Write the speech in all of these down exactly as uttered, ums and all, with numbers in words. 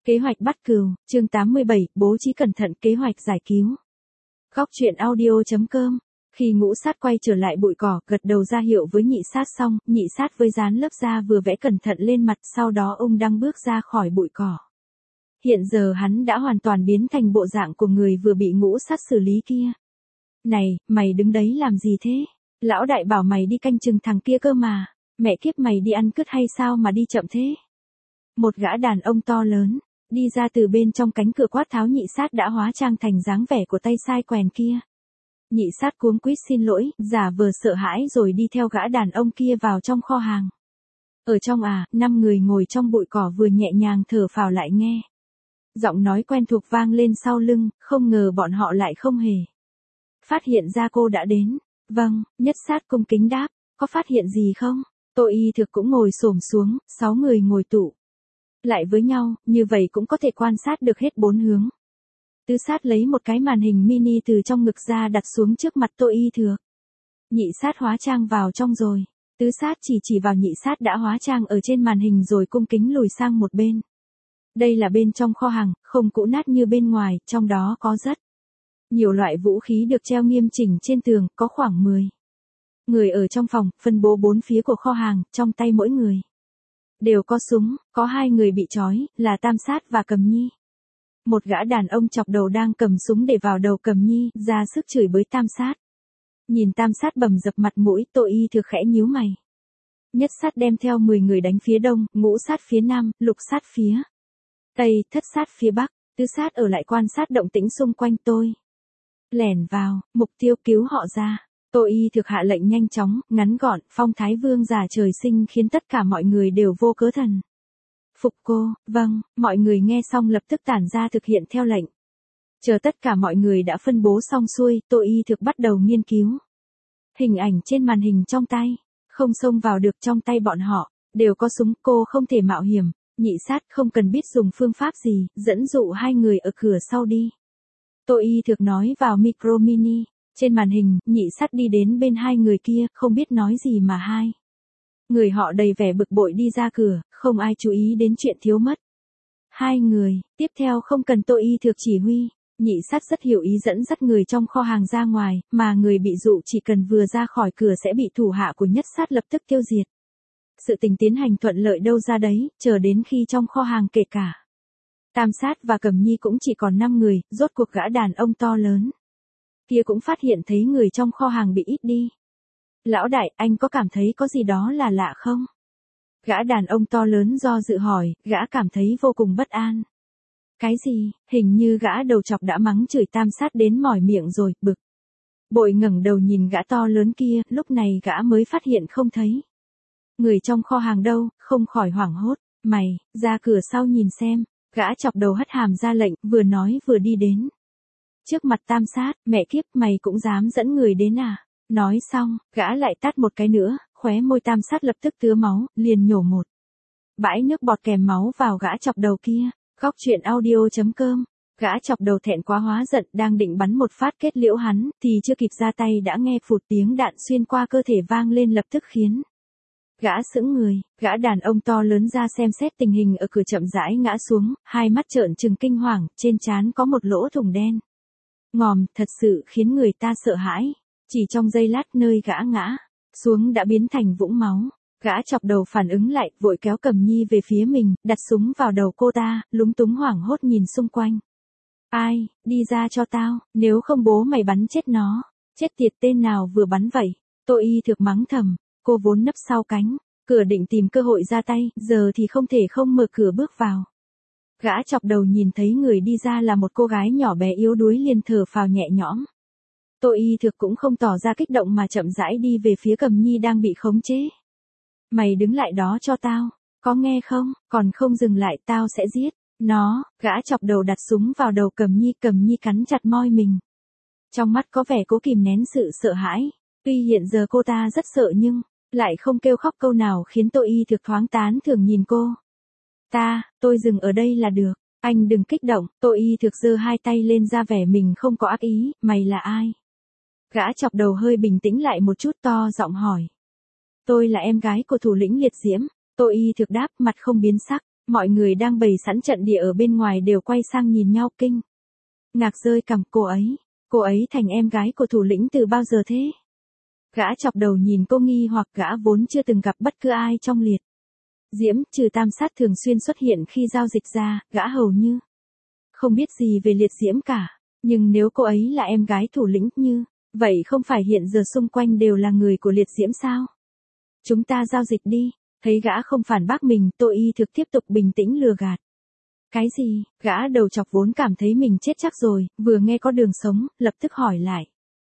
Kế hoạch bắt cừu, chương tám mươi bảy, bố trí cẩn thận kế hoạch giải cứu. Góc truyện audio.com. Khi ngũ sát quay trở lại bụi cỏ, gật đầu ra hiệu với nhị sát xong, nhị sát với dán lớp da vừa vẽ cẩn thận lên mặt, sau đó ông đang bước ra khỏi bụi cỏ. Hiện giờ hắn đã hoàn toàn biến thành bộ dạng của người vừa bị ngũ sát xử lý kia. Này, mày đứng đấy làm gì thế? Lão đại bảo mày đi canh chừng thằng kia cơ mà. Mẹ kiếp, mày đi ăn cứt hay sao mà đi chậm thế? Một gã đàn ông to lớn đi ra từ bên trong cánh cửa quát tháo nhị sát đã hóa trang thành dáng vẻ của tay sai quèn kia. Nhị sát cuống quýt xin lỗi, giả vờ sợ hãi rồi đi theo gã đàn ông kia vào trong kho hàng. Ở trong à, năm người ngồi trong bụi cỏ vừa nhẹ nhàng thở phào lại nghe. Giọng nói quen thuộc vang lên sau lưng, không ngờ bọn họ lại không hề phát hiện ra cô đã đến. Vâng, nhất sát cung kính đáp, có phát hiện gì không? Tô Y Thực cũng ngồi xổm xuống, sáu người ngồi tụ lại với nhau, như vậy cũng có thể quan sát được hết bốn hướng. Tứ sát lấy một cái màn hình mini từ trong ngực ra đặt xuống trước mặt Tô Y Thực. Nhị sát hóa trang vào trong rồi. Tứ sát chỉ chỉ vào nhị sát đã hóa trang ở trên màn hình rồi cung kính lùi sang một bên. Đây là bên trong kho hàng, không cũ nát như bên ngoài, trong đó có rất nhiều loại vũ khí được treo nghiêm chỉnh trên tường, có khoảng mười người ở trong phòng, phân bố bốn phía của kho hàng, trong tay mỗi người đều có súng, có hai người bị trói, là Tam Sát và Cầm Nhi. Một gã đàn ông chọc đầu đang cầm súng để vào đầu Cầm Nhi, ra sức chửi bới Tam Sát. Nhìn Tam Sát bầm dập mặt mũi, Tô Y Thực khẽ nhíu mày. Nhất sát đem theo mười người đánh phía đông, ngũ sát phía nam, lục sát phía tây, thất sát phía bắc, tứ sát ở lại quan sát động tĩnh xung quanh tôi. Lẻn vào, mục tiêu cứu họ ra. Tô Y Thực hạ lệnh nhanh chóng, ngắn gọn, phong thái vương giả trời sinh khiến tất cả mọi người đều vô cớ thần phục cô. Vâng, mọi người nghe xong lập tức tản ra thực hiện theo lệnh. Chờ tất cả mọi người đã phân bố xong xuôi, Tô Y Thực bắt đầu nghiên cứu hình ảnh trên màn hình trong tay. Không xông vào được, trong tay bọn họ đều có súng, cô không thể mạo hiểm. Nhị sát không cần biết dùng phương pháp gì, dẫn dụ hai người ở cửa sau đi. Tô Y Thực nói vào micro mini. Trên màn hình, nhị sát đi đến bên hai người kia, không biết nói gì mà hai người họ đầy vẻ bực bội đi ra cửa, không ai chú ý đến chuyện thiếu mất hai người. Tiếp theo không cần Tô Y Thực chỉ huy, nhị sát rất hiểu ý dẫn dắt người trong kho hàng ra ngoài, mà người bị dụ chỉ cần vừa ra khỏi cửa sẽ bị thủ hạ của nhất sát lập tức tiêu diệt. Sự tình tiến hành thuận lợi đâu ra đấy, chờ đến khi trong kho hàng kể cả Tam Sát và Cầm Nhi cũng chỉ còn năm người, rốt cuộc gã đàn ông to lớn kia cũng phát hiện thấy người trong kho hàng bị ít đi. Lão đại, anh có cảm thấy có gì đó là lạ không? Gã đàn ông to lớn do dự hỏi, gã cảm thấy vô cùng bất an. Cái gì? Hình như gã đầu chọc đã mắng chửi Tam Sát đến mỏi miệng rồi, bực bội ngẩng đầu nhìn gã to lớn kia, lúc này gã mới phát hiện không thấy người trong kho hàng đâu, không khỏi hoảng hốt. Mày, ra cửa sau nhìn xem. Gã chọc đầu hất hàm ra lệnh, vừa nói vừa đi đến trước mặt Tam Sát. Mẹ kiếp, mày cũng dám dẫn người đến à? Nói xong, gã lại tát một cái nữa, khóe môi Tam Sát lập tức tứa máu, liền nhổ một bãi nước bọt kèm máu vào gã chọc đầu kia. Góc truyện audio.com. Gã chọc đầu thẹn quá hóa giận, đang định bắn một phát kết liễu hắn, thì chưa kịp ra tay đã nghe phụt tiếng đạn xuyên qua cơ thể vang lên, lập tức khiến gã sững người. Gã đàn ông to lớn ra xem xét tình hình ở cửa chậm rãi ngã xuống, hai mắt trợn trừng kinh hoàng, trên trán có một lỗ thủng đen ngòm, thật sự khiến người ta sợ hãi. Chỉ trong giây lát, nơi gã ngã xuống đã biến thành vũng máu. Gã chọc đầu phản ứng lại, vội kéo Cầm Nhi về phía mình, đặt súng vào đầu cô ta, lúng túng hoảng hốt nhìn xung quanh. Ai, đi ra cho tao, nếu không bố mày bắn chết nó. Chết tiệt, tên nào vừa bắn vậy? Tô Y Thực mắng thầm, cô vốn nấp sau cánh cửa định tìm cơ hội ra tay, giờ thì không thể không mở cửa bước vào. Gã chọc đầu nhìn thấy người đi ra là một cô gái nhỏ bé yếu đuối liền thở phào nhẹ nhõm. Tô Y Thực cũng không tỏ ra kích động mà chậm rãi đi về phía Cầm Nhi đang bị khống chế. Mày đứng lại đó cho tao, có nghe không? Còn không dừng lại tao sẽ giết nó. Gã chọc đầu đặt súng vào đầu Cầm Nhi, Cầm Nhi cắn chặt môi mình. Trong mắt có vẻ cố kìm nén sự sợ hãi. Tuy hiện giờ cô ta rất sợ nhưng lại không kêu khóc câu nào, khiến Tô Y Thực thoáng tán thưởng nhìn cô. Ta, tôi dừng ở đây là được. Anh đừng kích động. Tô Y Thực giơ hai tay lên ra vẻ mình không có ác ý. Mày là ai? Gã chọc đầu hơi bình tĩnh lại một chút, to giọng hỏi. Tôi là em gái của thủ lĩnh liệt diễm. Tô Y Thực đáp, mặt không biến sắc. Mọi người đang bày sẵn trận địa ở bên ngoài đều quay sang nhìn nhau kinh ngạc rơi cằm. Cô ấy, cô ấy thành em gái của thủ lĩnh từ bao giờ thế? Gã chọc đầu nhìn cô nghi hoặc, gã vốn chưa từng gặp bất cứ ai trong liệt diễm, trừ Tam Sát thường xuyên xuất hiện khi giao dịch ra, gã hầu như không biết gì về liệt diễm cả. Nhưng nếu cô ấy là em gái thủ lĩnh như vậy, không phải hiện giờ xung quanh đều là người của liệt diễm sao? Chúng ta giao dịch đi. Thấy gã không phản bác mình, Tô Y Thực tiếp tục bình tĩnh lừa gạt. Cái gì? Gã đầu chọc vốn cảm thấy mình chết chắc rồi, vừa nghe có đường sống, lập tức hỏi lại.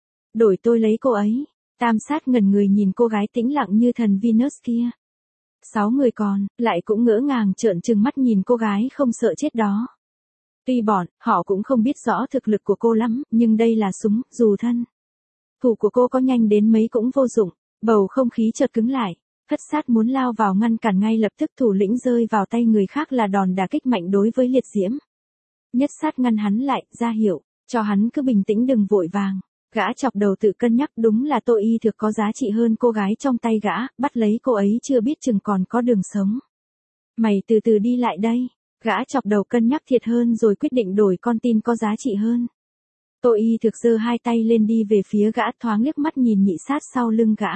Đổi tôi lấy cô ấy. Tam Sát ngẩn người nhìn cô gái tĩnh lặng như thần Venus kia. Sáu người còn lại cũng ngỡ ngàng trợn trừng mắt nhìn cô gái không sợ chết đó. Tuy bọn họ cũng không biết rõ thực lực của cô lắm, nhưng đây là súng, dù thân thủ của cô có nhanh đến mấy cũng vô dụng. Bầu không khí chợt cứng lại. Thất Sát muốn lao vào ngăn cản ngay lập tức, thủ lĩnh rơi vào tay người khác là đòn đả kích mạnh đối với liệt diễm. Nhất Sát ngăn hắn lại, ra hiệu cho hắn cứ bình tĩnh đừng vội vàng. Gã chọc đầu tự cân nhắc, đúng là Tô Y Thực có giá trị hơn cô gái trong tay gã, bắt lấy cô ấy chưa biết chừng còn có đường sống. Mày từ từ đi lại đây. Gã chọc đầu cân nhắc thiệt hơn rồi quyết định đổi con tin có giá trị hơn. Tô Y Thực giơ hai tay lên đi về phía gã, thoáng liếc mắt nhìn Nhị Sát sau lưng gã.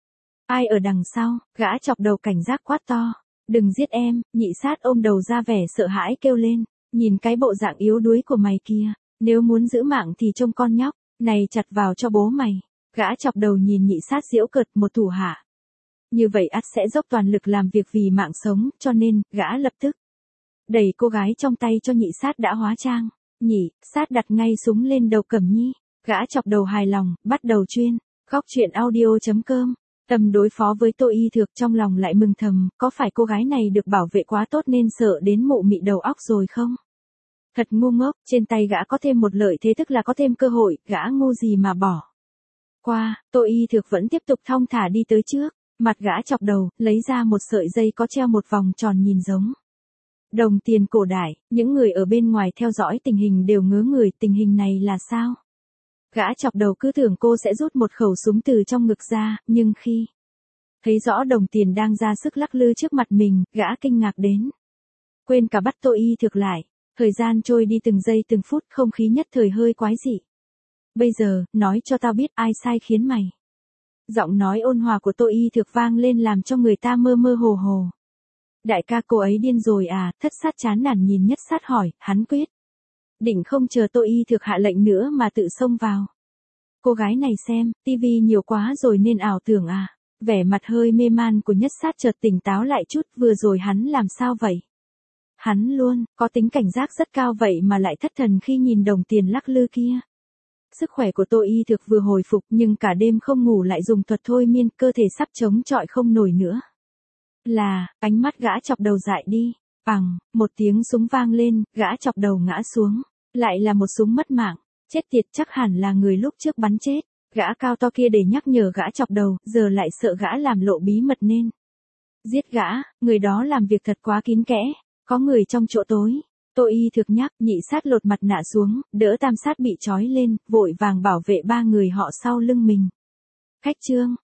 Ai ở đằng sau? Gã chọc đầu cảnh giác quát to. Đừng giết em. Nhị Sát ôm đầu ra vẻ sợ hãi kêu lên. Nhìn cái bộ dạng yếu đuối của mày kia. Nếu muốn giữ mạng thì trông con nhóc này chặt vào cho bố mày. Gã chọc đầu nhìn Nhị Sát giễu cợt, một thủ hạ như vậy ắt sẽ dốc toàn lực làm việc vì mạng sống, cho nên gã lập tức đẩy cô gái trong tay cho Nhị Sát đã hóa trang. Nhị Sát đặt ngay súng lên đầu Cẩm Nhi. Gã chọc đầu hài lòng, bắt đầu chuyên góc truyện audio chấm com. Tâm đối phó với Tô Y Thực, trong lòng lại mừng thầm, có phải cô gái này được bảo vệ quá tốt nên sợ đến mụ mị đầu óc rồi không? Thật ngu ngốc, trên tay gã có thêm một lợi thế tức là có thêm cơ hội, gã ngu gì mà bỏ qua. Tô Y Thực vẫn tiếp tục thong thả đi tới trước, mặt gã chọc đầu, lấy ra một sợi dây có treo một vòng tròn nhìn giống đồng tiền cổ đại. Những người ở bên ngoài theo dõi tình hình đều ngớ người, tình hình này là sao? Gã chọc đầu cứ tưởng cô sẽ rút một khẩu súng từ trong ngực ra, nhưng khi thấy rõ đồng tiền đang ra sức lắc lư trước mặt mình, gã kinh ngạc đến quên cả bắt Tô Y Thực lại. Thời gian trôi đi từng giây từng phút, không khí nhất thời hơi quái dị. Bây giờ, nói cho tao biết ai sai khiến mày. Giọng nói ôn hòa của Tô Y Thực vang lên làm cho người ta mơ mơ hồ hồ. Đại ca, cô ấy điên rồi à? Thất Sát chán nản nhìn Nhất Sát hỏi. Hắn quyết định không chờ Tô Y Thực hạ lệnh nữa mà tự xông vào. Cô gái này xem tivi nhiều quá rồi nên ảo tưởng à? Vẻ mặt hơi mê man của Nhất Sát chợt tỉnh táo lại chút. Vừa rồi hắn làm sao vậy? Hắn luôn có tính cảnh giác rất cao vậy mà lại thất thần khi nhìn đồng tiền lắc lư kia. Sức khỏe của Tô Y Thực vừa hồi phục nhưng cả đêm không ngủ lại dùng thuật thôi miên, cơ thể sắp chống chọi không nổi nữa. Là, ánh mắt gã chọc đầu dại đi. Bằng, một tiếng súng vang lên, gã chọc đầu ngã xuống. Lại là một súng mất mạng. Chết tiệt, chắc hẳn là người lúc trước bắn chết. Gã cao to kia để nhắc nhở gã chọc đầu, giờ lại sợ gã làm lộ bí mật nên giết gã. Người đó làm việc thật quá kín kẽ. Có người trong chỗ tối. Tô Y Thực nhắc. Nhị Sát lột mặt nạ xuống, đỡ Tam Sát bị trói lên, vội vàng bảo vệ ba người họ sau lưng mình. Khách trương,